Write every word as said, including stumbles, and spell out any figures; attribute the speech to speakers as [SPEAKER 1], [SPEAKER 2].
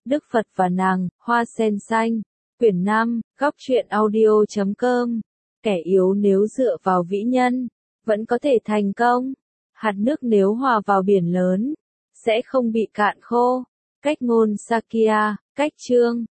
[SPEAKER 1] Đức Phật và nàng, Hoa sen xanh. Quyển năm, góc truyện audio chấm com. Kẻ yếu nếu dựa vào vĩ nhân, vẫn có thể thành công. Hạt nước nếu hòa vào biển lớn, sẽ không bị cạn khô. Cách ngôn Sakya, cách chương.